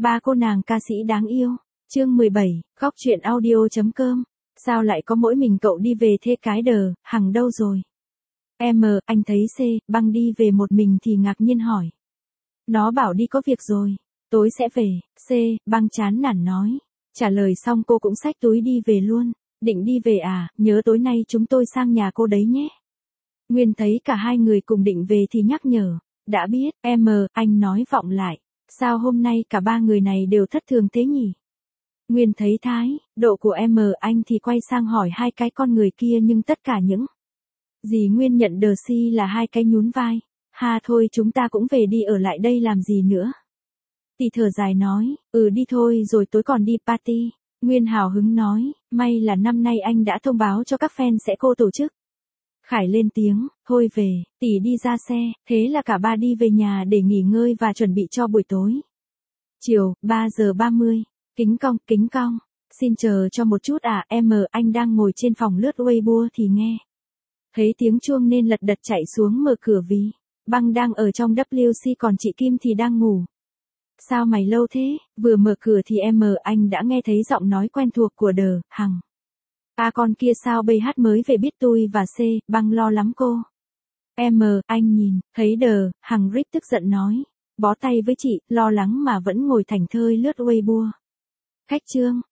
Ba cô nàng ca sĩ đáng yêu. Chương 17, góc truyện audio.com. Sao lại có mỗi mình cậu đi về thế cái đờ, Hằng đâu rồi? Anh thấy C, Băng đi về một mình thì ngạc nhiên hỏi. Nó bảo đi có việc rồi, tối sẽ về, C, Băng chán nản nói. Trả lời xong cô cũng xách túi đi về luôn. Định đi về à, nhớ tối nay chúng tôi sang nhà cô đấy nhé. Nguyên thấy cả hai người cùng định về thì nhắc nhở. Đã biết, anh nói vọng lại. Sao hôm nay cả ba người này đều thất thường thế nhỉ? Nguyên thấy thái độ của anh thì quay sang hỏi hai cái con người kia, nhưng tất cả những gì Nguyên nhận đờ si là hai cái nhún vai. Ha thôi chúng ta cũng về đi, ở lại đây làm gì nữa. Tỷ thở dài nói, đi thôi rồi tối còn đi party. Nguyên hào hứng nói, may là năm nay anh đã thông báo cho các fan sẽ cô tổ chức. Khải lên tiếng, thôi về, tỷ đi ra xe, thế là cả ba đi về nhà để nghỉ ngơi và chuẩn bị cho buổi tối. Chiều, 3 giờ 30, kính cong, xin chờ cho một chút à, anh đang ngồi trên phòng lướt Weibo thì nghe. Thấy tiếng chuông nên lật đật chạy xuống mở cửa vì Băng đang ở trong WC còn chị Kim thì đang ngủ. Sao mày lâu thế, vừa mở cửa thì anh đã nghe thấy giọng nói quen thuộc của đờ, Hằng. Con kia sao BH mới về biết tôi và C, Băng lo lắm cô. Anh nhìn, thấy đờ, Hằng rít tức giận nói. Bó tay với chị, lo lắng mà vẫn ngồi thảnh thơi lướt Weibo. Khách trương,